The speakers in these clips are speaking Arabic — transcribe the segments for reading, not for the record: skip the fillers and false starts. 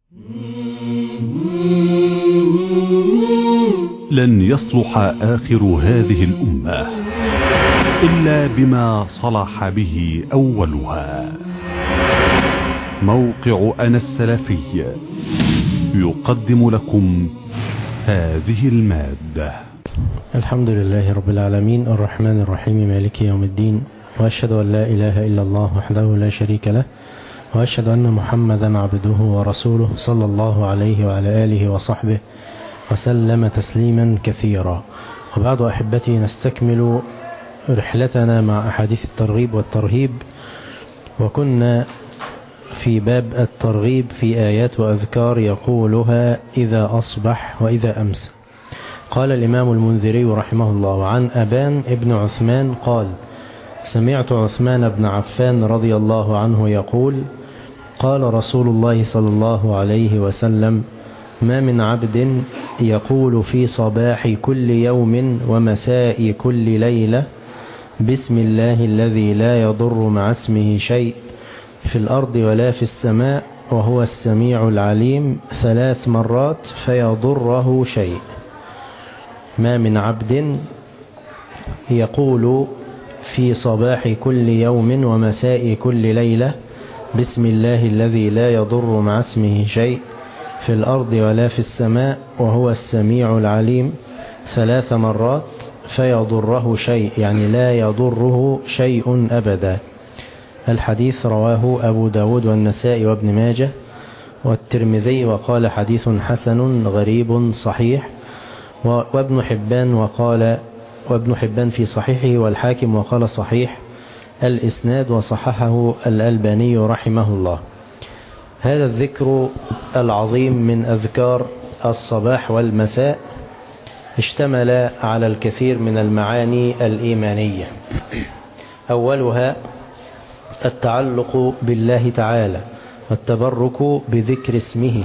لن يصلح آخر هذه الأمة إلا بما صلح به أولها. موقع أنا السلفي يقدم لكم هذه المادة. الحمد لله رب العالمين الرحمن الرحيم مالك يوم الدين، وأشهد أن لا إله إلا الله وحده لا شريك له، وأشهد أن محمدا عبده ورسوله صلى الله عليه وعلى آله وصحبه وسلم تسليما كثيرا. وبعد أحبتي، نستكمل رحلتنا مع أحاديث الترغيب والترهيب، وكنا في باب الترغيب في آيات وأذكار يقولها إذا أصبح وإذا أمسى. قال الإمام المنذري رحمه الله عن أبان ابن عثمان قال: سمعت عثمان بن عفان رضي الله عنه يقول: قال رسول الله صلى الله عليه وسلم: ما من عبد يقول في صباح كل يوم ومساء كل ليلة بسم الله الذي لا يضر مع اسمه شيء في الأرض ولا في السماء وهو السميع العليم 3 مرات فيضره شيء. ما من عبد يقول في صباح كل يوم ومساء كل ليلة بسم الله الذي لا يضر مع اسمه شيء في الأرض ولا في السماء وهو السميع العليم 3 مرات فيضره شيء، يعني لا يضره شيء أبدا. الحديث رواه أبو داود والنسائي وابن ماجه والترمذي، وقال حديث حسن غريب صحيح، وابن حبان في صحيحه، والحاكم وقال صحيح الإسناد، وصححه الألباني رحمه الله. هذا الذكر العظيم من أذكار الصباح والمساء اشتمل على الكثير من المعاني الإيمانية. أولها التعلق بالله تعالى والتبرك بذكر اسمه،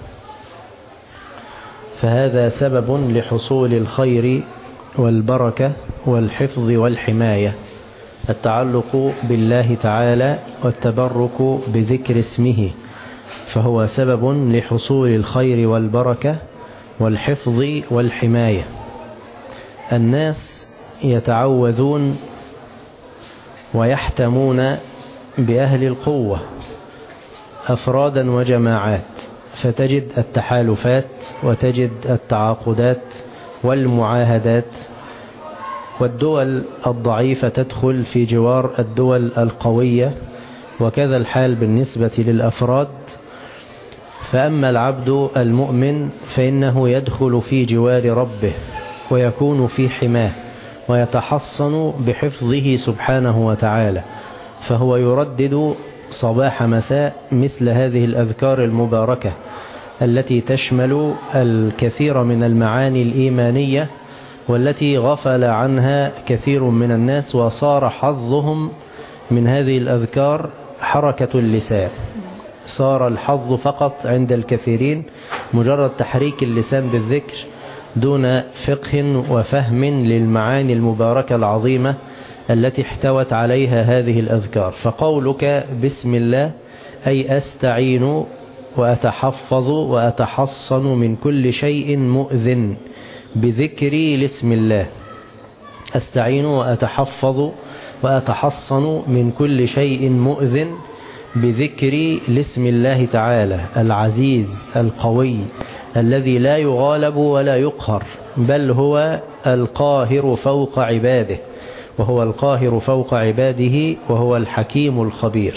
فهذا سبب لحصول الخير والبركة والحفظ والحماية. التعلق بالله تعالى والتبرك بذكر اسمه فهو سبب لحصول الخير والبركة والحفظ والحماية. الناس يتعوذون ويحتمون بأهل القوة أفرادا وجماعات، فتجد التحالفات وتجد التعاقدات والمعاهدات، والدول الضعيفة تدخل في جوار الدول القوية، وكذا الحال بالنسبة للأفراد. فأما العبد المؤمن فإنه يدخل في جوار ربه ويكون في حماه ويتحصن بحفظه سبحانه وتعالى، فهو يردد صباح مساء مثل هذه الأذكار المباركة التي تشمل الكثير من المعاني الإيمانية، والتي غفل عنها كثير من الناس، وصار حظهم من هذه الأذكار حركة اللسان. صار الحظ فقط عند الكثيرين مجرد تحريك اللسان بالذكر دون فقه وفهم للمعاني المباركة العظيمة التي احتوت عليها هذه الأذكار. فقولك بسم الله أي أستعين وأتحفظ وأتحصن من كل شيء مؤذن بذكري لاسم الله. أستعين وأتحفظ وأتحصن من كل شيء مؤذن بذكري لاسم الله تعالى العزيز القوي الذي لا يغالب ولا يقهر، بل هو القاهر فوق عباده، وهو القاهر فوق عباده، وهو الحكيم الخبير.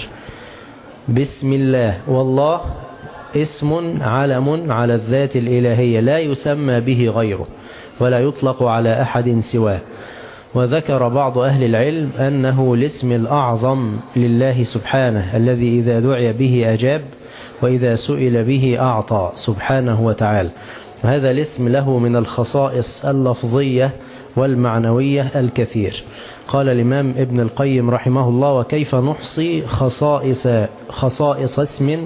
بسم الله، والله اسم علم على الذات الإلهية لا يسمى به غيره ولا يطلق على أحد سواه. وذكر بعض أهل العلم أنه الاسم الأعظم لله سبحانه الذي إذا دعي به أجاب وإذا سئل به أعطى سبحانه وتعالى. وهذا الاسم له من الخصائص اللفظية والمعنوية الكثير. قال الإمام ابن القيم رحمه الله: وكيف نحصي خصائص اسم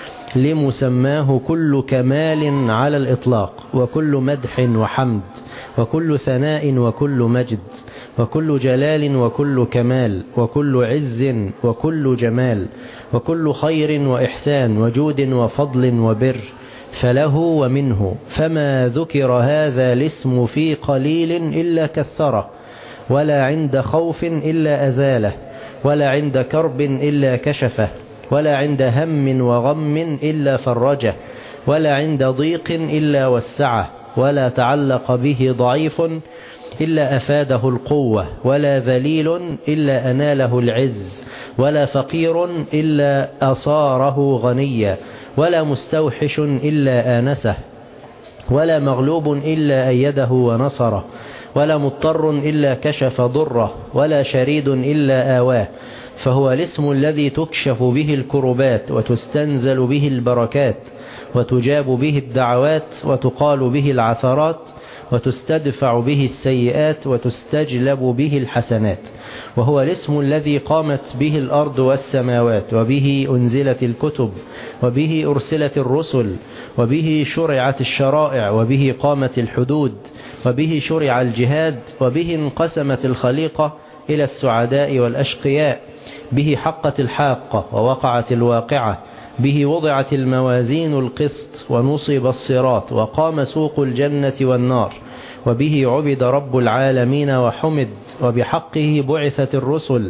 لمسماه كل كمال على الإطلاق، وكل مدح وحمد، وكل ثناء وكل مجد، وكل جلال وكل كمال، وكل عز وكل جمال، وكل خير وإحسان وجود وفضل وبر فله ومنه، فما ذكر هذا الاسم في قليل إلا كثره، ولا عند خوف إلا أزاله، ولا عند كرب إلا كشفه، ولا عند هم وغم إلا فرجه، ولا عند ضيق إلا وسعه، ولا تعلق به ضعيف إلا أفاده القوة، ولا ذليل إلا أناله العز، ولا فقير إلا أصاره غنيا، ولا مستوحش إلا آنسه، ولا مغلوب إلا أيده ونصره، ولا مضطر إلا كشف ضره، ولا شريد إلا آواه. فهو الاسم الذي تكشف به الكربات، وتستنزل به البركات، وتجاب به الدعوات، وتقال به العثرات، وتستدفع به السيئات، وتستجلب به الحسنات. وهو الاسم الذي قامت به الأرض والسماوات، وبه أنزلت الكتب، وبه أرسلت الرسل، وبه شرعت الشرائع، وبه قامت الحدود، وبه شرع الجهاد، وبه انقسمت الخليقة إلى السعداء والأشقياء، به حقت الحاقة ووقعت الواقعة، به وضعت الموازين القسط ونصب الصراط، وقام سوق الجنة والنار، وبه عبد رب العالمين وحمد، وبحقه بعثت الرسل،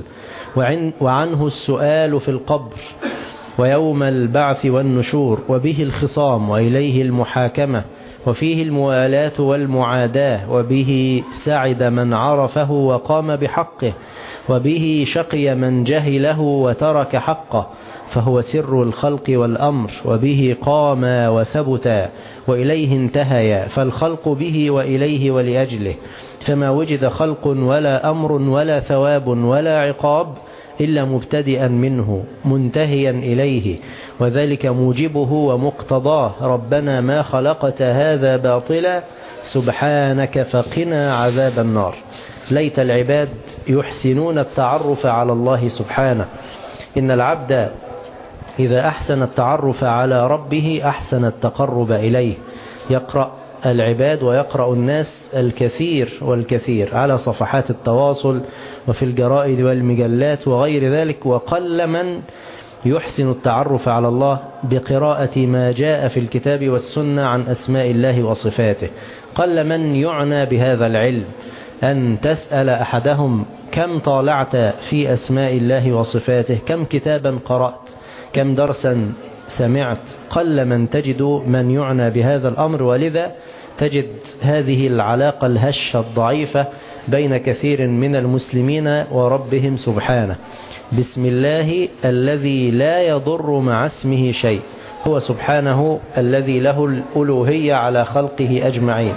وعنه السؤال في القبر ويوم البعث والنشور، وبه الخصام وإليه المحاكمة، وفيه الموالاة والمعاداة، وبه سعد من عرفه وقام بحقه، وبه شقي من جهله وترك حقه، فهو سر الخلق والأمر، وبه قاما وثبتا وإليه انتهيا، فالخلق به وإليه ولأجله، فما وجد خلق ولا أمر ولا ثواب ولا عقاب إلا مبتدئا منه منتهيا إليه، وذلك موجبه ومقتضاه. ربنا ما خلقت هذا باطلا سبحانك فقنا عذاب النار. ليت العباد يحسنون التعرف على الله سبحانه. إن العبد إذا أحسن التعرف على ربه أحسن التقرب إليه. يقرأ العباد ويقرأ الناس الكثير والكثير على صفحات التواصل وفي الجرائد والمجلات وغير ذلك، وقل من يحسن التعرف على الله بقراءة ما جاء في الكتاب والسنة عن أسماء الله وصفاته. قل من يعنى بهذا العلم. أن تسأل أحدهم كم طالعت في أسماء الله وصفاته، كم كتابا قرأت، كم درسا سمعت. قل من تجد من يعنى بهذا الأمر، ولذا تجد هذه العلاقة الهشة الضعيفة بين كثير من المسلمين وربهم سبحانه. بسم الله الذي لا يضر مع اسمه شيء، هو سبحانه الذي له الألوهية على خلقه أجمعين.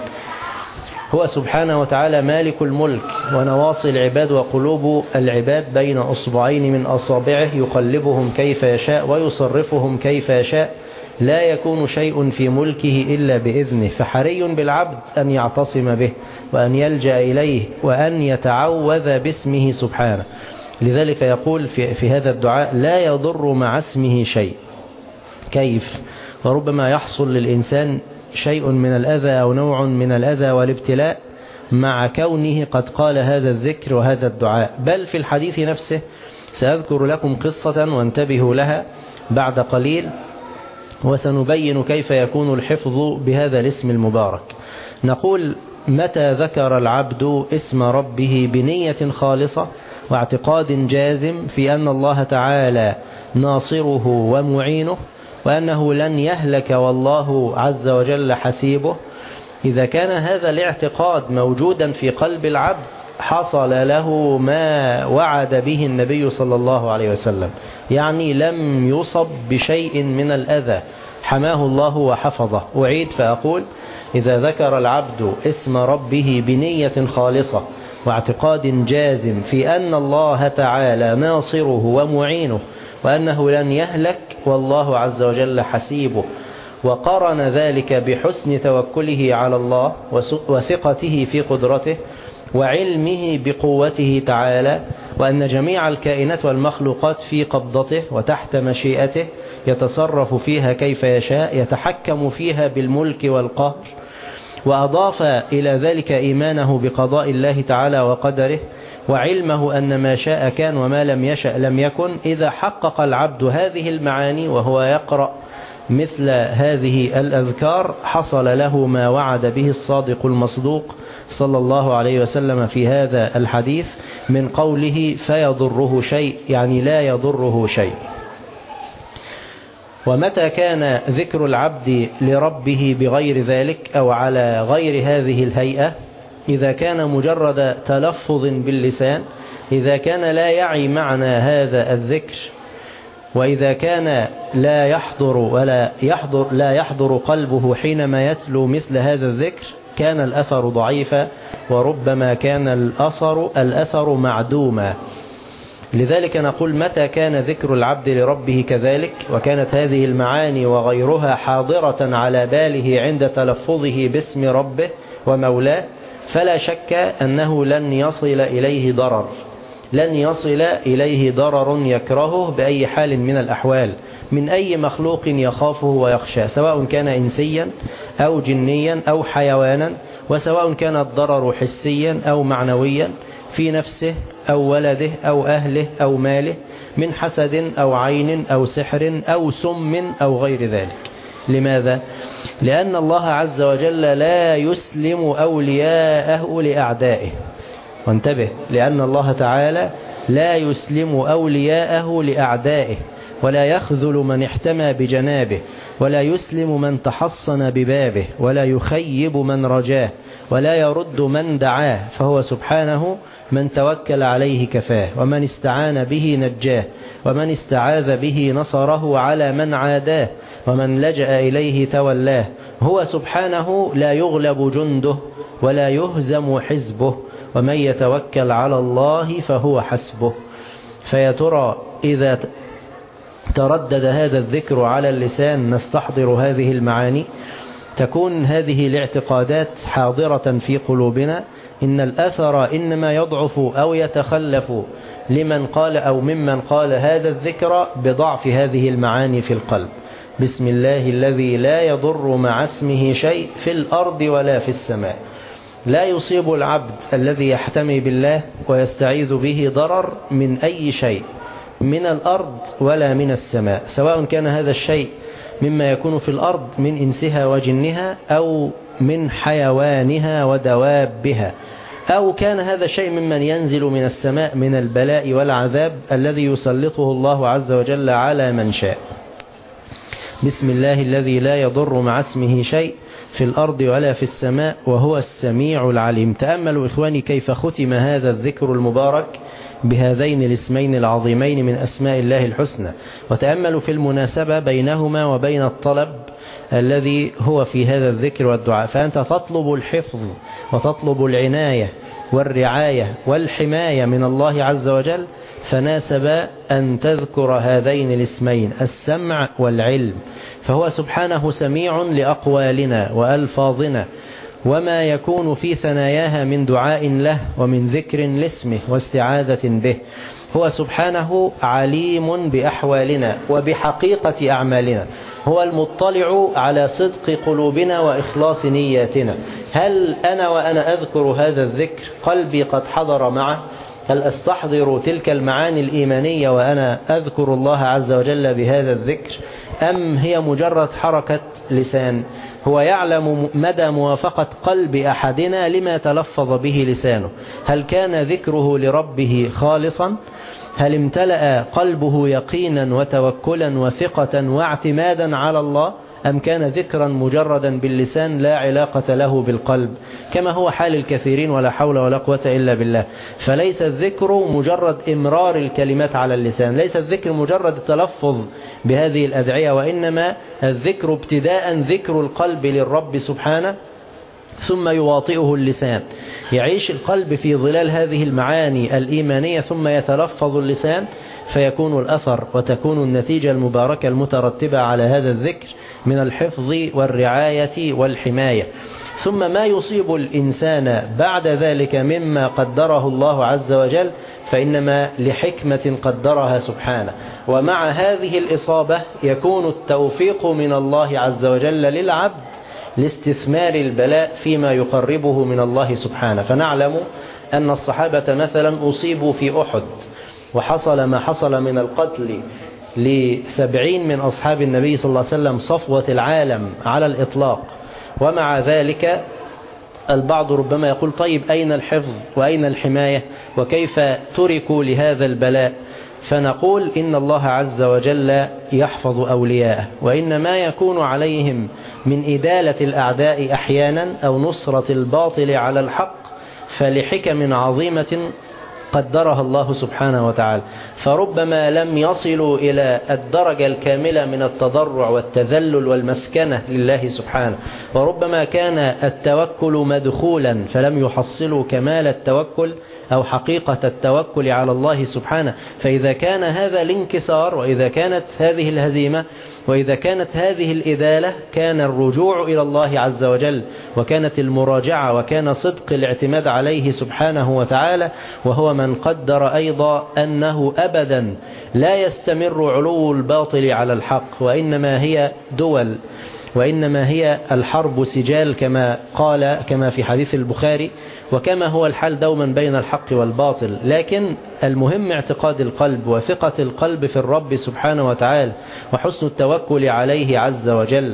هو سبحانه وتعالى مالك الملك، ونواصي العباد وقلوب العباد بين أصبعين من أصابعه، يقلبهم كيف يشاء ويصرفهم كيف يشاء، لا يكون شيء في ملكه إلا بإذنه. فحري بالعبد أن يعتصم به وأن يلجأ إليه وأن يتعوذ باسمه سبحانه. لذلك يقول في هذا الدعاء لا يضر مع اسمه شيء. كيف؟ وربما يحصل للإنسان شيء من الأذى أو نوع من الأذى والابتلاء مع كونه قد قال هذا الذكر وهذا الدعاء. بل في الحديث نفسه سأذكر لكم قصة وانتبهوا لها بعد قليل، وسنبين كيف يكون الحفظ بهذا الاسم المبارك. نقول متى ذكر العبد اسم ربه بنية خالصة واعتقاد جازم في أن الله تعالى ناصره ومعينه، وأنه لن يهلك والله عز وجل حسيبه، إذا كان هذا الاعتقاد موجودا في قلب العبد حصل له ما وعد به النبي صلى الله عليه وسلم، يعني لم يصب بشيء من الأذى، حماه الله وحفظه. أعيد فأقول إذا ذكر العبد اسم ربه بنية خالصة واعتقاد جازم في أن الله تعالى ناصره ومعينه، وأنه لن يهلك والله عز وجل حسيبه، وقرن ذلك بحسن توكله على الله وثقته في قدرته وعلمه بقوته تعالى، وأن جميع الكائنات والمخلوقات في قبضته وتحت مشيئته، يتصرف فيها كيف يشاء، يتحكم فيها بالملك والقهر. وأضاف إلى ذلك إيمانه بقضاء الله تعالى وقدره، وعلمه أن ما شاء كان وما لم يشأ لم يكن. إذا حقق العبد هذه المعاني وهو يقرأ مثل هذه الأذكار حصل له ما وعد به الصادق المصدوق صلى الله عليه وسلم في هذا الحديث من قوله فيضره شيء، يعني لا يضره شيء. ومتى كان ذكر العبد لربه بغير ذلك أو على غير هذه الهيئة؟ إذا كان مجرد تلفظ باللسان، إذا كان لا يعي معنى هذا الذكر، وإذا كان لا يحضر قلبه حينما يتلو مثل هذا الذكر، كان الأثر ضعيفا، وربما كان الأثر معدوما. لذلك نقول متى كان ذكر العبد لربه كذلك، وكانت هذه المعاني وغيرها حاضرة على باله عند تلفظه باسم ربه ومولاه، فلا شك أنه لن يصل إليه ضرر يكرهه بأي حال من الأحوال من أي مخلوق يخافه ويخشى، سواء كان إنسيا أو جنيا أو حيوانا، وسواء كان الضرر حسيا أو معنويا في نفسه أو ولده أو أهله أو ماله، من حسد أو عين أو سحر أو سم أو غير ذلك. لماذا؟ لأن الله عز وجل لا يسلم أولياءه لأعدائه. وانتبه، لأن الله تعالى لا يسلم أولياءه لأعدائه، ولا يخذل من احتمى بجنابه، ولا يسلم من تحصن ببابه، ولا يخيب من رجاه، ولا يرد من دعاه، فهو سبحانه من توكل عليه كفاه، ومن استعان به نجاه، ومن استعاذ به نصره على من عاداه، ومن لجأ إليه تولاه. هو سبحانه لا يغلب جنده ولا يهزم حزبه، ومن يتوكل على الله فهو حسبه. فيا ترى إذا تردد هذا الذكر على اللسان نستحضر هذه المعاني، تكون هذه الاعتقادات حاضرة في قلوبنا. إن الأثر إنما يضعف أو يتخلف لمن قال أو ممن قال هذا الذكر بضعف هذه المعاني في القلب. بسم الله الذي لا يضر مع اسمه شيء في الأرض ولا في السماء. لا يصيب العبد الذي يحتمي بالله ويستعيذ به ضرر من أي شيء من الأرض ولا من السماء، سواء كان هذا الشيء مما يكون في الأرض من إنسها وجنها، أو من حيوانها ودوابها، أو كان هذا الشيء ممن ينزل من السماء من البلاء والعذاب الذي يسلطه الله عز وجل على من شاء. بسم الله الذي لا يضر مع اسمه شيء في الأرض ولا في السماء وهو السميع العليم. تأملوا إخواني كيف ختم هذا الذكر المبارك بهذين الاسمين العظيمين من أسماء الله الحسنى، وتأملوا في المناسبة بينهما وبين الطلب الذي هو في هذا الذكر والدعاء. فأنت تطلب الحفظ وتطلب العناية والرعاية والحماية من الله عز وجل، فناسب أن تذكر هذين الاسمين السمع والعلم. فهو سبحانه سميع لأقوالنا وألفاظنا وما يكون في ثناياها من دعاء له ومن ذكر لاسمه واستعاذة به. هو سبحانه عليم بأحوالنا وبحقيقة أعمالنا، هو المطلع على صدق قلوبنا وإخلاص نياتنا. هل أنا وأنا أذكر هذا الذكر قلبي قد حضر معه؟ هل أستحضر تلك المعاني الإيمانية وأنا أذكر الله عز وجل بهذا الذكر، أم هي مجرد حركة لسان؟ هو يعلم مدى موافقة قلب أحدنا لما تلفظ به لسانه. هل كان ذكره لربه خالصا؟ هل امتلأ قلبه يقينا وتوكلا وثقة واعتمادا على الله، أم كان ذكرا مجردا باللسان لا علاقة له بالقلب، كما هو حال الكثيرين ولا حول ولا قوة إلا بالله؟ فليس الذكر مجرد إمرار الكلمات على اللسان، ليس الذكر مجرد التلفظ بهذه الأدعية، وإنما الذكر ابتداء ذكر القلب للرب سبحانه، ثم يواطئه اللسان. يعيش القلب في ظلال هذه المعاني الإيمانية، ثم يتلفظ اللسان، فيكون الأثر وتكون النتيجة المباركة المترتبة على هذا الذكر من الحفظ والرعاية والحماية. ثم ما يصيب الإنسان بعد ذلك مما قدره الله عز وجل فإنما لحكمة قدرها سبحانه، ومع هذه الإصابة يكون التوفيق من الله عز وجل للعبد لاستثمار البلاء فيما يقربه من الله سبحانه. فنعلم أن الصحابة مثلا أصيبوا في أحد وحصل ما حصل من القتل ل70 من أصحاب النبي صلى الله عليه وسلم صفوة العالم على الإطلاق، ومع ذلك البعض ربما يقول طيب أين الحفظ وأين الحماية وكيف تركوا لهذا البلاء؟ فنقول إن الله عز وجل يحفظ أولياءه، وإن ما يكون عليهم من إدالة الأعداء أحيانا أو نصرة الباطل على الحق فلحكم عظيمة قدرها الله سبحانه وتعالى، فربما لم يصلوا إلى الدرجة الكاملة من التضرع والتذلل والمسكنة لله سبحانه، وربما كان التوكل مدخولا فلم يحصلوا كمال التوكل أو حقيقة التوكل على الله سبحانه. فإذا كان هذا الانكسار وإذا كانت هذه الهزيمة وإذا كانت هذه الإدالة كان الرجوع إلى الله عز وجل وكانت المراجعة وكان صدق الاعتماد عليه سبحانه وتعالى، وهو من قدر أيضا أنه أبدا لا يستمر علو الباطل على الحق، وإنما هي دول، وإنما هي الحرب سجال كما في حديث البخاري، وكما هو الحال دوما بين الحق والباطل. لكن المهم اعتقاد القلب وثقة القلب في الرب سبحانه وتعالى وحسن التوكل عليه عز وجل.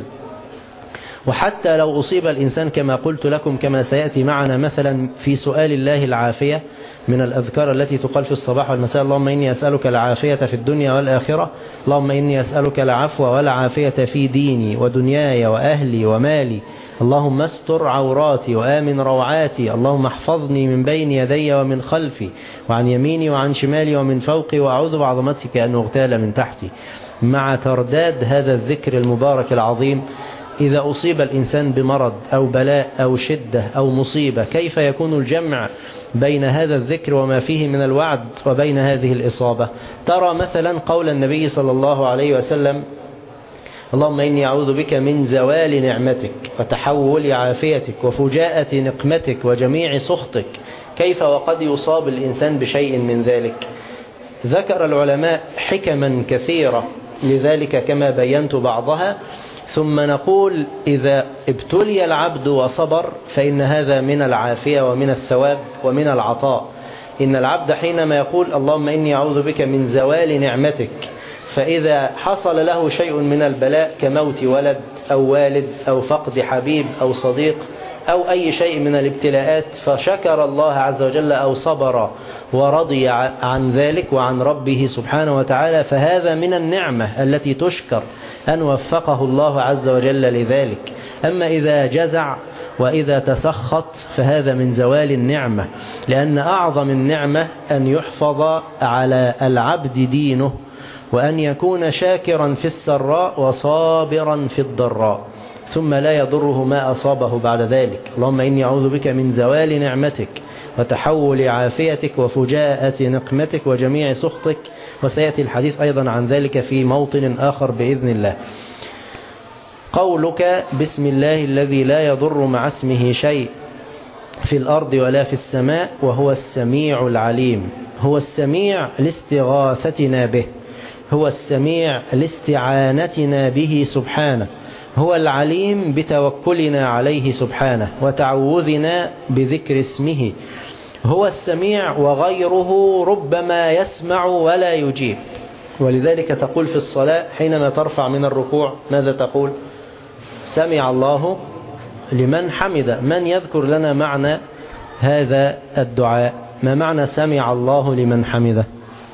وحتى لو أصيب الإنسان كما قلت لكم كما سيأتي معنا مثلا في سؤال الله العافية من الأذكار التي تقال في الصباح والمساء: اللهم إني أسألك العافية في الدنيا والآخرة، اللهم إني أسألك العفو والعافية في ديني ودنياي وأهلي ومالي، اللهم استر عوراتي وآمن روعاتي، اللهم احفظني من بين يدي ومن خلفي وعن يميني وعن شمالي ومن فوقي، وأعوذ بعظمتك أن أغتال من تحتي. مع ترداد هذا الذكر المبارك العظيم إذا أصيب الإنسان بمرض أو بلاء أو شدة أو مصيبة كيف يكون الجمع بين هذا الذكر وما فيه من الوعد وبين هذه الإصابة؟ ترى مثلا قول النبي صلى الله عليه وسلم: اللهم إني أعوذ بك من زوال نعمتك وتحول عافيتك وفجاءة نقمتك وجميع سخطك. كيف وقد يصاب الإنسان بشيء من ذلك؟ ذكر العلماء حكما كثيرة لذلك كما بينت بعضها، ثم نقول إذا ابتلي العبد وصبر فإن هذا من العافية ومن الثواب ومن العطاء. إن العبد حينما يقول اللهم إني أعوذ بك من زوال نعمتك، فإذا حصل له شيء من البلاء كموت ولد أو والد أو فقد حبيب أو صديق أو أي شيء من الابتلاءات فشكر الله عز وجل أو صبر ورضي عن ذلك وعن ربه سبحانه وتعالى، فهذا من النعمة التي تشكر أن وفقه الله عز وجل لذلك. أما إذا جزع وإذا تسخط فهذا من زوال النعمة، لأن أعظم النعمة أن يحفظ على العبد دينه وأن يكون شاكرا في السراء وصابرا في الضراء، ثم لا يضره ما أصابه بعد ذلك. اللهم إني أعوذ بك من زوال نعمتك وتحول عافيتك وفجاءة نقمتك وجميع سخطك، وسيأتي الحديث أيضا عن ذلك في موطن آخر بإذن الله. قولك بسم الله الذي لا يضر مع اسمه شيء في الأرض ولا في السماء وهو السميع العليم، هو السميع لاستغاثتنا به، هو السميع لاستعانتنا به سبحانه، هو العليم بتوكلنا عليه سبحانه وتعوذنا بذكر اسمه، هو السميع وغيره ربما يسمع ولا يجيب. ولذلك تقول في الصلاة حينما ترفع من الركوع ماذا تقول؟ سمع الله لمن حمد. من يذكر لنا معنى هذا الدعاء؟ ما معنى سمع الله لمن حمده؟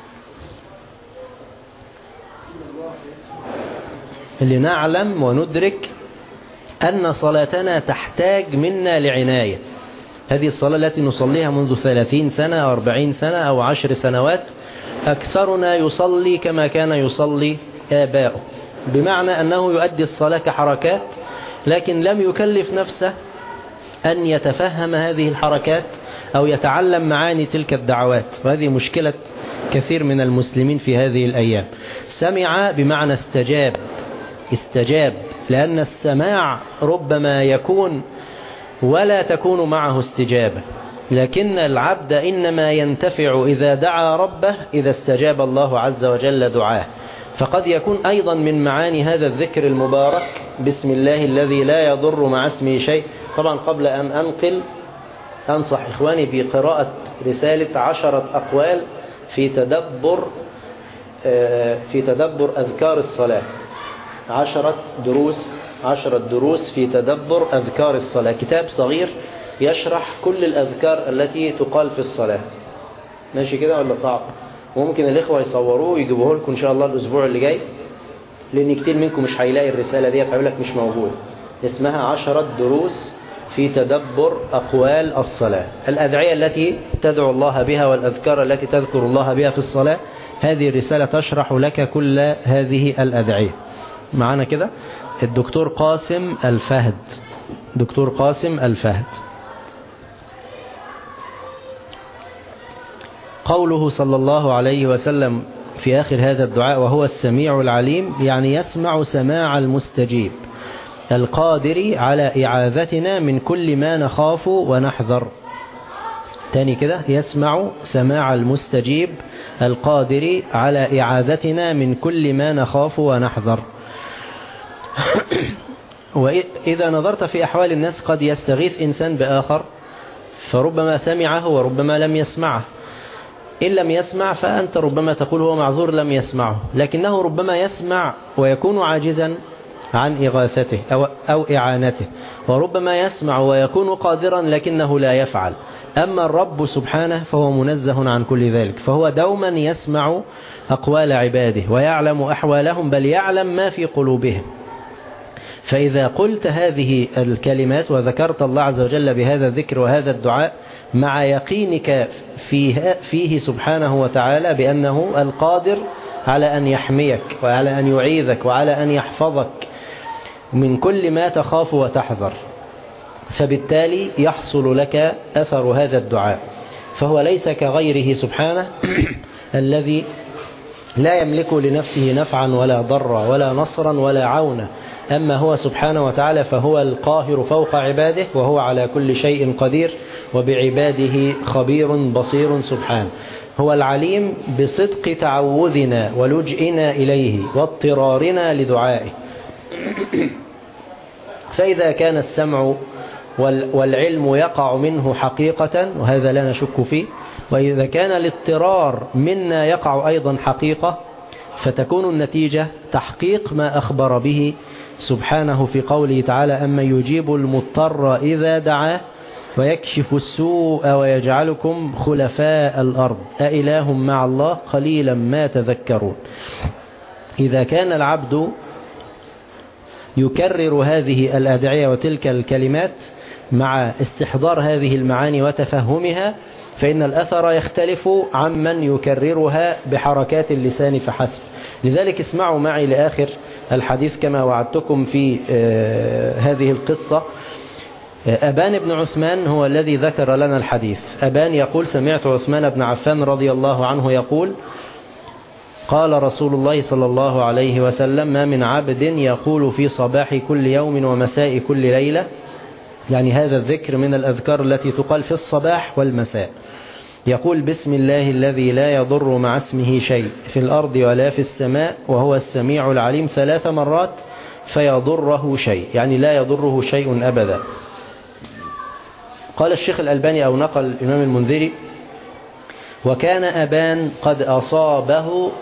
لنعلم وندرك أن صلاتنا تحتاج منا لعناية. هذه الصلاة التي نصليها منذ 30 سنة أو 40 سنة أو 10 سنوات أكثرنا يصلي كما كان يصلي آباؤه، بمعنى أنه يؤدي الصلاة كحركات لكن لم يكلف نفسه أن يتفهم هذه الحركات أو يتعلم معاني تلك الدعوات، وهذه مشكلة كثير من المسلمين في هذه الأيام. سمع بمعنى استجاب، لأن السماع ربما يكون ولا تكون معه استجابة، لكن العبد إنما ينتفع إذا دعا ربه إذا استجاب الله عز وجل دعاه. فقد يكون أيضا من معاني هذا الذكر المبارك بسم الله الذي لا يضر مع اسمه شيء. طبعا قبل أن أنقل أنصح إخواني بقراءة رسالة 10 أقوال في تدبر أذكار الصلاة. 10 دروس في تدبر أذكار الصلاة، كتاب صغير يشرح كل الأذكار التي تقال في الصلاة. ماشي كده ولا صعب؟ وممكن الإخوة يصوروه ويجيبوه لكم إن شاء الله الأسبوع اللي جاي، لأن كتير منكم مش هيلاقي الرسالة دي، فيقول لك مش موجود. اسمها 10 دروس في تدبر أقوال الصلاة، الأدعية التي تدعو الله بها والأذكار التي تذكر الله بها في الصلاة. هذه الرسالة تشرح لك كل هذه الأدعية. معنا كده الدكتور قاسم الفهد، دكتور قاسم الفهد. قوله صلى الله عليه وسلم في آخر هذا الدعاء: وهو السميع العليم، يعني يسمع سماع المستجيب القادر على إعاذتنا من كل ما نخاف ونحذر. تاني كده: يسمع سماع المستجيب القادر على إعاذتنا من كل ما نخاف ونحذر. وإذا نظرت في أحوال الناس قد يستغيث إنسان بآخر، فربما سمعه وربما لم يسمعه. إن لم يسمع فأنت ربما تقول هو معذور لم يسمعه، لكنه ربما يسمع ويكون عاجزا عن إغاثته أو إعانته، وربما يسمع ويكون قادرا لكنه لا يفعل. أما الرب سبحانه فهو منزه عن كل ذلك، فهو دوما يسمع أقوال عباده ويعلم أحوالهم، بل يعلم ما في قلوبهم. فإذا قلت هذه الكلمات وذكرت الله عز وجل بهذا الذكر وهذا الدعاء مع يقينك فيه سبحانه وتعالى بأنه القادر على أن يحميك وعلى أن يعيذك وعلى أن يحفظك من كل ما تخاف وتحذر، فبالتالي يحصل لك أثر هذا الدعاء. فهو ليس كغيره سبحانه الذي لا يملك لنفسه نفعا ولا ضرا ولا نصرا ولا عونا. أما هو سبحانه وتعالى فهو القاهر فوق عباده، وهو على كل شيء قدير، وبعباده خبير بصير سبحانه. هو العليم بصدق تعوذنا ولجئنا إليه واضطرارنا لدعائه. فإذا كان السمع والعلم يقع منه حقيقة، وهذا لا نشك فيه، وإذا كان الاضطرار منا يقع أيضا حقيقة، فتكون النتيجة تحقيق ما أخبر به سبحانه في قوله تعالى: أما يجيب المضطر إذا دعاه ويكشف السوء ويجعلكم خلفاء الأرض أإله مع الله قليلا ما تذكرون. إذا كان العبد يكرر هذه الأدعية وتلك الكلمات مع استحضار هذه المعاني وتفهمها، فإن الأثر يختلف عمن يكررها بحركات اللسان فحسب. لذلك اسمعوا معي لآخر الحديث كما وعدتكم في هذه القصة. أبان بن عثمان هو الذي ذكر لنا الحديث. أبان يقول: سمعت عثمان بن عفان رضي الله عنه يقول: قال رسول الله صلى الله عليه وسلم: ما من عبد يقول في صباح كل يوم ومساء كل ليلة، يعني هذا الذكر من الأذكار التي تقال في الصباح والمساء، يقول: بسم الله الذي لا يضر مع اسمه شيء في الأرض ولا في السماء وهو السميع العليم 3 مرات فيضره شيء، يعني لا يضره شيء أبدا. قال الشيخ الألباني أو نقل الإمام المنذري: وكان أبان قد أصابه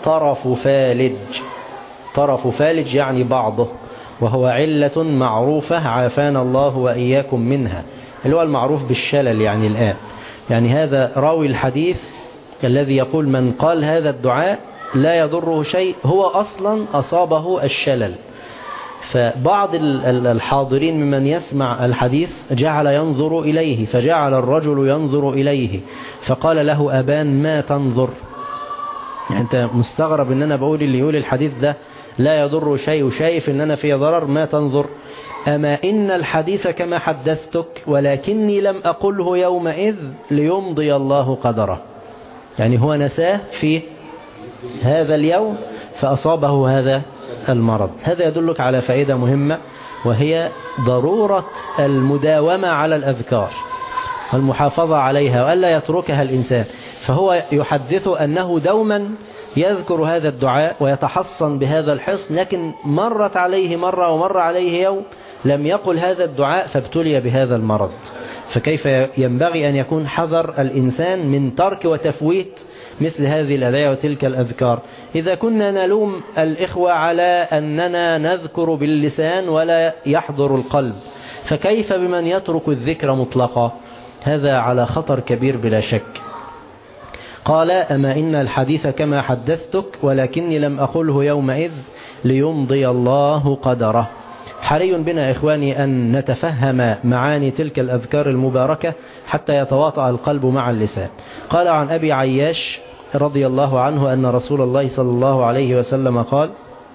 طرف فالج يعني بعضه، وهو علة معروفة عافانا الله وإياكم منها، اللي هو المعروف بالشلل يعني الآن. يعني هذا راوي الحديث الذي يقول من قال هذا الدعاء لا يضره شيء هو أصلا أصابه الشلل. فبعض الحاضرين ممن يسمع الحديث جعل ينظر إليه، فجعل الرجل ينظر إليه فقال له أبان: ما تنظر؟ يعني أنت مستغرب أن أنا بقول اللي يقول الحديث ده لا يضر شيء وشايف أن أنا فيه ضرر، ما تنظر؟ أما إن الحديث كما حدثتك ولكني لم أقله يومئذ ليمضي الله قدره. يعني هو نساه في هذا اليوم فأصابه هذا المرض. هذا يدلك على فائدة مهمة، وهي ضرورة المداومة على الأذكار والمحافظة عليها وألا يتركها الإنسان. فهو يحدث أنه دوما يذكر هذا الدعاء ويتحصن بهذا الحصن، لكن مرت عليه مرة ومر عليه يوم لم يقل هذا الدعاء فابتلي بهذا المرض. فكيف ينبغي أن يكون حذر الإنسان من ترك وتفويت مثل هذه الأدعية وتلك الأذكار. إذا كنا نلوم الإخوة على أننا نذكر باللسان ولا يحضر القلب، فكيف بمن يترك الذكر مطلقا؟ هذا على خطر كبير بلا شك. قال: أما إن الحديث كما حدثتك ولكني لم أقله يومئذ ليمضي الله قدره. حري بنا إخواني أن نتفهم معاني تلك الأذكار المباركة حتى يتواطأ القلب مع اللسان. قال عن أبي عياش رضي الله عنه أن رسول الله صلى الله عليه وسلم قال: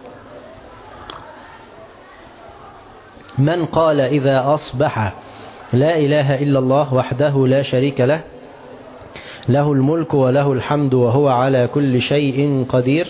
من قال إذا أصبح لا إله إلا الله وحده لا شريك له، له الملك وله الحمد وهو على كل شيء قدير،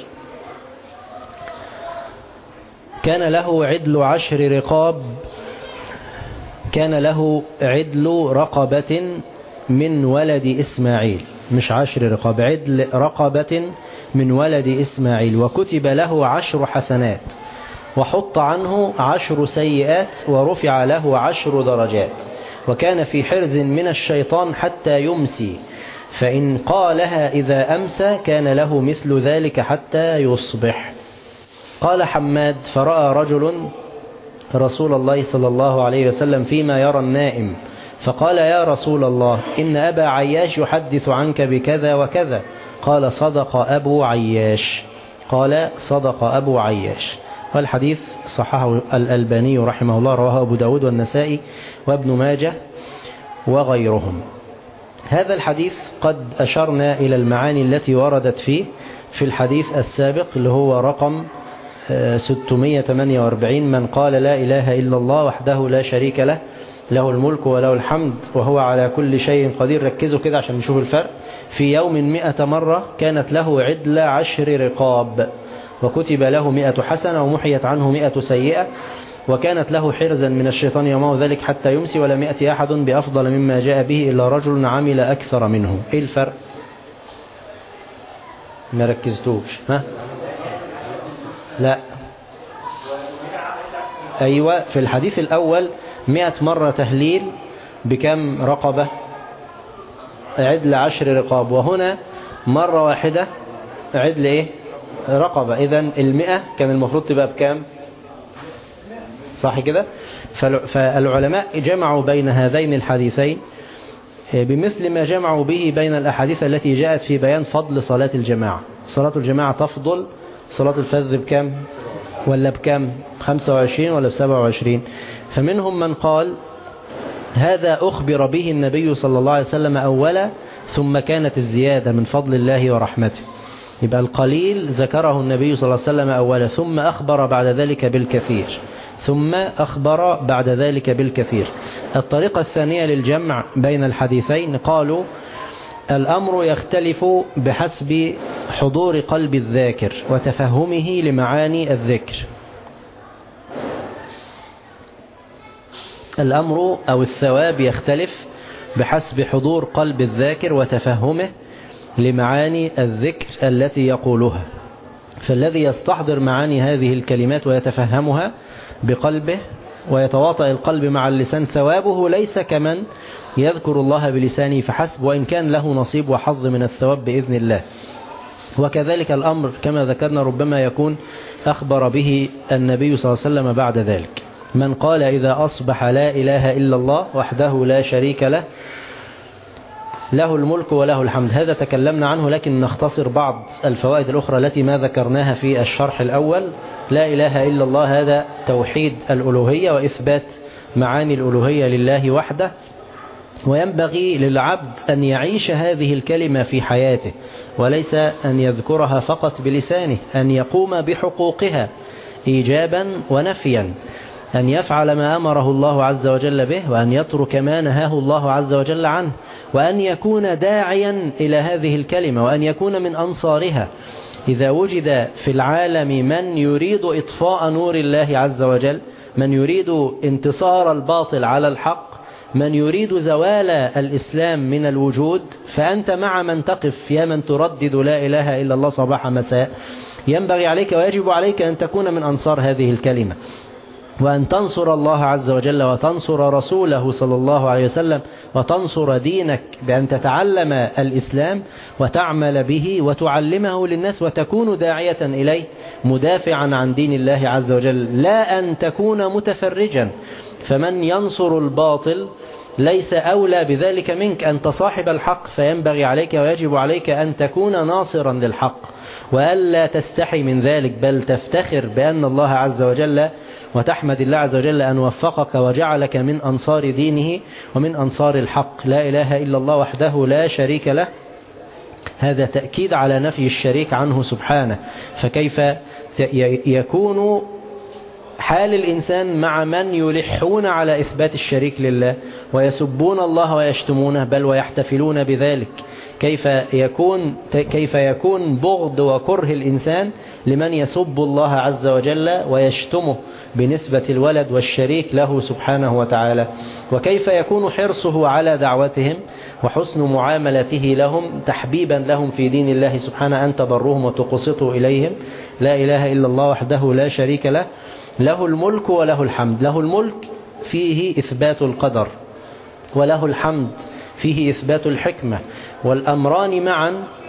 كان له عدل 10 رقاب، كان له عدل رقبة من ولد إسماعيل، مش 10 رقاب، عدل رقبة من ولد إسماعيل، وكتب له 10 حسنات، وحط عنه 10 سيئات، ورفع له 10 درجات، وكان في حرز من الشيطان حتى يمسي، فإن قالها إذا أمسى كان له مثل ذلك حتى يصبح. قال حماد: فرأى رجل رسول الله صلى الله عليه وسلم فيما يرى النائم، فقال: يا رسول الله، إن أبا عياش يحدث عنك بكذا وكذا. قال: صدق أبو عياش. قال: صدق أبو عياش. والحديث صححه الألباني رحمه الله، رواه أبو داود والنسائي وابن ماجه وغيرهم. هذا الحديث قد أشرنا إلى المعاني التي وردت فيه في الحديث السابق اللي هو رقم 648: من قال لا إله إلا الله وحده لا شريك له، له الملك وله الحمد وهو على كل شيء قدير. ركزوا كده عشان نشوف الفرق. في يوم 100 مرة كانت له عدل 10 رقاب، وكتب له 100 حسنة، ومحيت عنه 100 سيئة، وكانت له حرزا من الشيطان يومه ذلك حتى يمسي، ولم يأتي أحد بأفضل مما جاء به إلا رجل عمل أكثر منه. إيه الفرق؟ ما ركزتوش؟ ها؟ لا، أيوة، في الحديث الأول 100 مرة تهليل بكم رقبة؟ عدل 10 رقاب، وهنا مرة واحدة عدل إيه؟ رقبة. إذن 100 كان المفروض تبقى بكام؟ صح كده؟ فالعلماء جمعوا بين هذين الحديثين بمثل ما جمعوا به بين الأحاديث التي جاءت في بيان فضل صلاة الجماعة. صلاة الجماعة تفضل صلاة الفذ بكم؟ ولا بكم؟ 25 ولا ب27؟ فمنهم من قال هذا أخبر به النبي صلى الله عليه وسلم أولا، ثم كانت الزيادة من فضل الله ورحمته. يبقى القليل ذكره النبي صلى الله عليه وسلم أولا، ثم أخبر بعد ذلك بالكثير، ثم أخبر بعد ذلك بالكثير. الطريقة الثانية للجمع بين الحديثين قالوا الأمر يختلف بحسب حضور قلب الذاكر وتفهمه لمعاني الذكر. الأمر أو الثواب يختلف بحسب حضور قلب الذاكر وتفهمه لمعاني الذكر التي يقولها. فالذي يستحضر معاني هذه الكلمات ويتفهمها بقلبه ويتواطأ القلب مع اللسان ثوابه ليس كمن يذكر الله بلسانه فحسب، وإن كان له نصيب وحظ من الثواب بإذن الله. وكذلك الأمر كما ذكرنا ربما يكون أخبر به النبي صلى الله عليه وسلم بعد ذلك. من قال إذا أصبح لا إله إلا الله وحده لا شريك له، له الملك وله الحمد. هذا تكلمنا عنه، لكن نختصر بعض الفوائد الأخرى التي ما ذكرناها في الشرح الأول. لا إله إلا الله هذا توحيد الألوهية وإثبات معاني الألوهية لله وحده، وينبغي للعبد أن يعيش هذه الكلمة في حياته، وليس أن يذكرها فقط بلسانه، أن يقوم بحقوقها إيجابا ونفيا، أن يفعل ما أمره الله عز وجل به، وأن يترك ما نهاه الله عز وجل عنه، وأن يكون داعيا إلى هذه الكلمة، وأن يكون من أنصارها. إذا وجد في العالم من يريد إطفاء نور الله عز وجل، من يريد انتصار الباطل على الحق، من يريد زوال الإسلام من الوجود، فأنت مع من تقف يا من تردد لا إله إلا الله صباح مساء. ينبغي عليك ويجب عليك أن تكون من أنصار هذه الكلمة. وأن تنصر الله عز وجل وتنصر رسوله صلى الله عليه وسلم وتنصر دينك بأن تتعلم الإسلام وتعمل به وتعلمه للناس وتكون داعية إليه مدافعا عن دين الله عز وجل، لا أن تكون متفرجا. فمن ينصر الباطل ليس أولى بذلك منك، أنت صاحب الحق، فينبغي عليك ويجب عليك أن تكون ناصرا للحق وألا تستحي من ذلك، بل تفتخر بأن الله عز وجل وتحمد الله عز وجل أن وفقك وجعلك من أنصار دينه ومن أنصار الحق. لا إله إلا الله وحده لا شريك له، هذا تأكيد على نفي الشريك عنه سبحانه. فكيف يكون حال الإنسان مع من يلحون على إثبات الشريك لله ويسبون الله ويشتمونه بل ويحتفلون بذلك؟ كيف يكون بغض وكره الإنسان لمن يسب الله عز وجل ويشتمه بنسبة الولد والشريك له سبحانه وتعالى؟ وكيف يكون حرصه على دعوتهم وحسن معاملته لهم تحبيبا لهم في دين الله سبحانه أن تبرهم وتقسطوا إليهم؟ لا إله إلا الله وحده لا شريك له، له الملك وله الحمد. له الملك فيه إثبات القدر، وله الحمد فيه إثبات الحكمة، والأمران معا،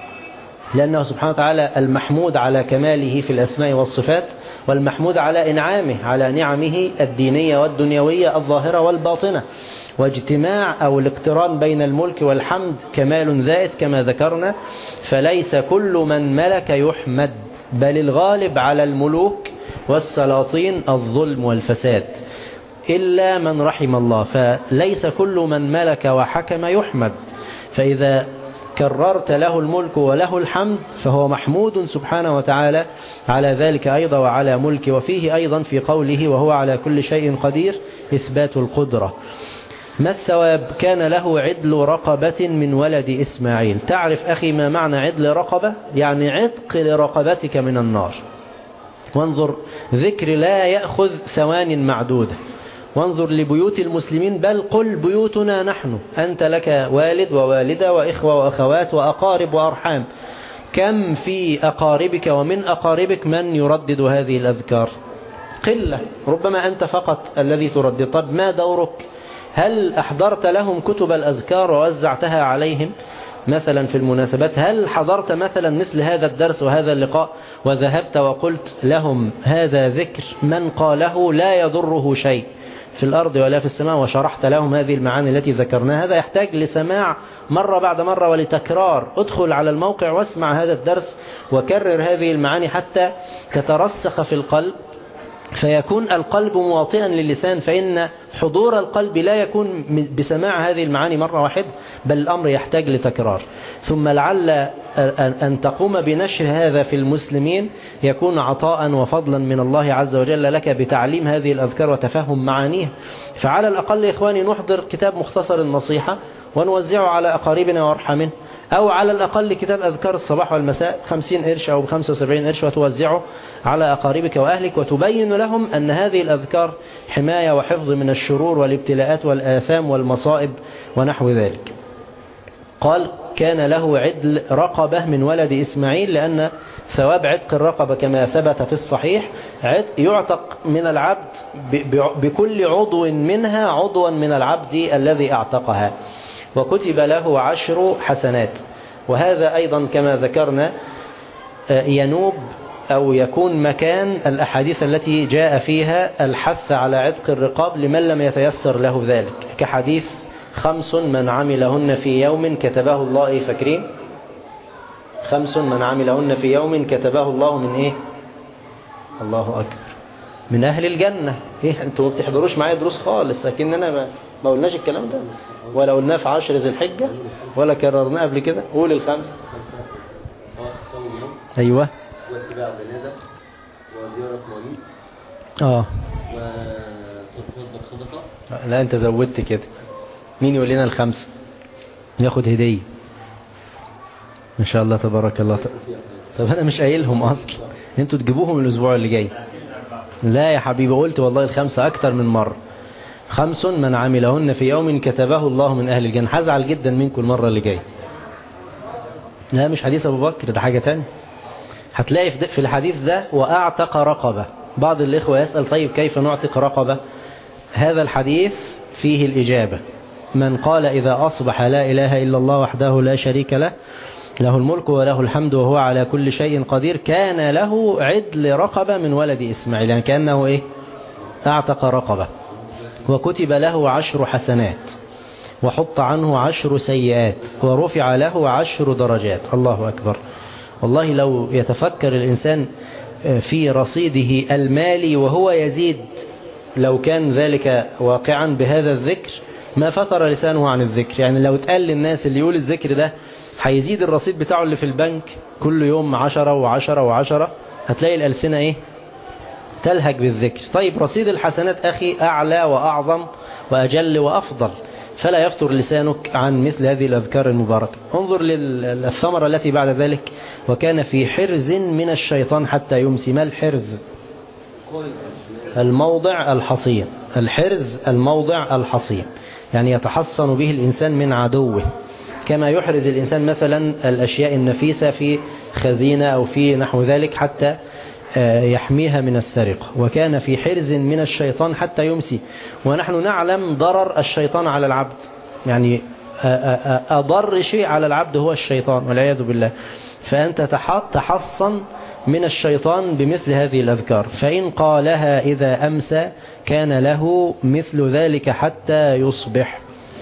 لأنه سبحانه وتعالى المحمود على كماله في الأسماء والصفات، والمحمود على إنعامه، على نعمه الدينية والدنيوية الظاهرة والباطنة. واجتماع أو الاقتران بين الملك والحمد كمال ذات كما ذكرنا، فليس كل من ملك يحمد، بل الغالب على الملوك والسلاطين الظلم والفساد إلا من رحم الله، فليس كل من ملك وحكم يحمد. فإذا كررت له الملك وله الحمد فهو محمود سبحانه وتعالى على ذلك أيضا وعلى ملكه. وفيه أيضا في قوله وهو على كل شيء قدير إثبات القدرة. ما الثواب؟ كان له عدل رقبة من ولد إسماعيل. تعرف أخي ما معنى عدل رقبة؟ يعني عتق لرقبتك من النار. وانظر، ذكر لا يأخذ ثوان معدودة. وانظر لبيوت المسلمين، بل قل بيوتنا نحن، أنت لك والد ووالدة وإخوة وأخوات وأقارب وأرحام، كم في أقاربك ومن أقاربك من يردد هذه الأذكار؟ قلة، ربما أنت فقط الذي تردد. طب ما دورك؟ هل أحضرت لهم كتب الأذكار ووزعتها عليهم مثلا في المناسبات؟ هل حضرت مثلا مثل هذا الدرس وهذا اللقاء وذهبت وقلت لهم هذا ذكر من قاله لا يضره شيء في الأرض ولا في السماء، وشرحت لهم هذه المعاني التي ذكرناها؟ هذا يحتاج لسماع مرة بعد مرة ولتكرار. ادخل على الموقع واسمع هذا الدرس وكرر هذه المعاني حتى تترسخ في القلب، فيكون القلب مواطئا للسان. فإن حضور القلب لا يكون بسماع هذه المعاني مرة واحدة، بل الأمر يحتاج لتكرار. ثم لعل أن تقوم بنشر هذا في المسلمين يكون عطاء وفضلا من الله عز وجل لك بتعليم هذه الأذكار وتفهم معانيها. فعلى الأقل يا إخواني نحضر كتاب مختصر النصيحة ونوزعه على أقاربنا وارحمنا، أو على الأقل كتاب أذكار الصباح والمساء 50 قرش أو 75 قرش وتوزعه على أقاربك وأهلك، وتبين لهم أن هذه الأذكار حماية وحفظ من الشرور والابتلاءات والآثام والمصائب ونحو ذلك. قال كان له عدل رقبة من ولد إسماعيل، لأن ثواب عتق الرقبة كما ثبت في الصحيح يعتق من العبد بكل عضو منها عضوا من العبد الذي اعتقها، وكتب له 10 حسنات. وهذا أيضا كما ذكرنا ينوب أو يكون مكان الأحاديث التي جاء فيها الحث على عتق الرقاب لمن لم يتيسر له ذلك، كحديث 5 من عملهن في يوم كتبه الله. فاكرين 5 من عملهن في يوم كتبه الله من إيه؟ الله أكبر، من أهل الجنة. إيه أنتوا ما بتحضروش معايا دروس خالص، لكن أنا ما قلناش الكلام ده، ولا قلناه في 10 ذي الحجة ولا كررناه قبل كده. قول ال5. أيوة، واتباع جنازة وزيارة مريض وصدقة صدقة. لا أنت زودت كده. مين يقول لنا ال5 ياخد هدية؟ إن شاء الله تبارك الله. طب أنا مش قايلهم أصلا، أنتوا تجيبوهم الأسبوع اللي جاي. لا يا حبيبي، قلت والله ال5 أكتر من مرة. 5 من عملهن في يوم كتبه الله من أهل الجنة. هزعل جدا منكم المرة اللي جاي. لا مش حديث أبو بكر، ده حاجة تانية. هتلاقي في الحديث ده وأعتق رقبة، بعض الإخوة يسأل طيب كيف نعتق رقبة؟ هذا الحديث فيه الإجابة. من قال إذا أصبح لا إله إلا الله وحده لا شريك له له الملك وله الحمد وهو على كل شيء قدير كان له عدل رقبة من ولد إسماعيل، يعني كأنه إيه؟ أعتق رقبة، وكتب له 10 حسنات وحط عنه 10 سيئات ورفع له 10 درجات. الله أكبر. والله لو يتفكر الإنسان في رصيده المالي وهو يزيد، لو كان ذلك واقعا بهذا الذكر ما فتر لسانه عن الذكر. يعني لو اتقال للناس اللي يقول الذكر ده هيزيد الرصيد بتاعه اللي في البنك كل يوم 10 و10 و10، هتلاقي الألسنة إيه؟ تلهج بالذكر. طيب رصيد الحسنات أخي أعلى وأعظم وأجل وأفضل، فلا يفتر لسانك عن مثل هذه الأذكار المباركة. انظر للثمرة التي بعد ذلك: وكان في حرز من الشيطان حتى يمسي. ما الحرز؟ الموضع الحصين. الحرز الموضع الحصين، يعني يتحصن به الإنسان من عدوه، كما يحرز الإنسان مثلا الأشياء النفيسة في خزينة أو في نحو ذلك حتى يحميها من السرقة. وكان في حرز من الشيطان حتى يمسي. ونحن نعلم ضرر الشيطان على العبد، يعني أضر شيء على العبد هو الشيطان والعياذ بالله. فأنت تحصن من الشيطان بمثل هذه الأذكار، فإن قالها إذا أمسى كان له مثل ذلك حتى يصبح.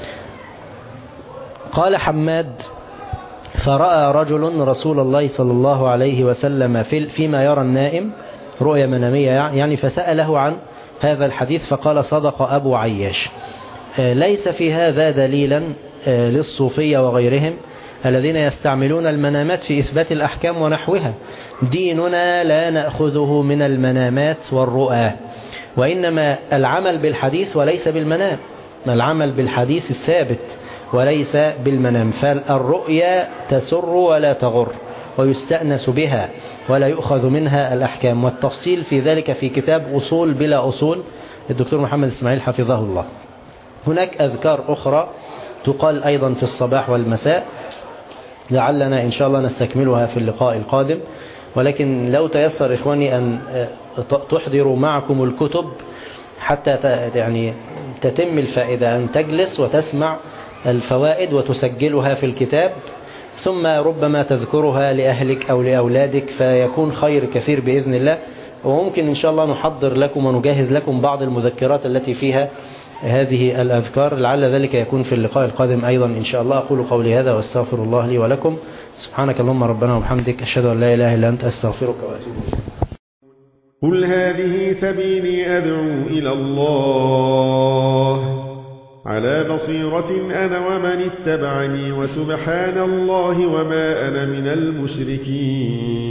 قال حماد: فرأى رجل رسول الله صلى الله عليه وسلم فيما يرى النائم رؤيا منامية، يعني فسأله عن هذا الحديث فقال: صدق أبو عياش. ليس في هذا دليلا للصوفية وغيرهم الذين يستعملون المنامات في إثبات الأحكام ونحوها. ديننا لا نأخذه من المنامات والرؤى، وإنما العمل بالحديث وليس بالمنام، العمل بالحديث الثابت وليس بالمنام. فالرؤيا تسر ولا تغر ويستأنس بها ولا يؤخذ منها الأحكام، والتفصيل في ذلك في كتاب أصول بلا أصول الدكتور محمد إسماعيل حفظه الله. هناك أذكار أخرى تقال أيضا في الصباح والمساء، لعلنا إن شاء الله نستكملها في اللقاء القادم. ولكن لو تيسر إخواني أن تحضروا معكم الكتب حتى يعني تتم الفائدة، أن تجلس وتسمع الفوائد وتسجلها في الكتاب، ثم ربما تذكرها لأهلك أو لأولادك فيكون خير كثير بإذن الله. وممكن إن شاء الله نحضر لكم ونجهز لكم بعض المذكرات التي فيها هذه الأذكار، لعل ذلك يكون في اللقاء القادم أيضا إن شاء الله. أقول قولي هذا واستغفر الله لي ولكم. سبحانك اللهم ربنا وبحمدك، أشهد أن لا إله إلا أنت، أستغفرك وأتوب إليك. قل هذه سبيلي أدعو إلى الله على بصيرة أنا ومن اتبعني، وسبحان الله وما أنا من المشركين.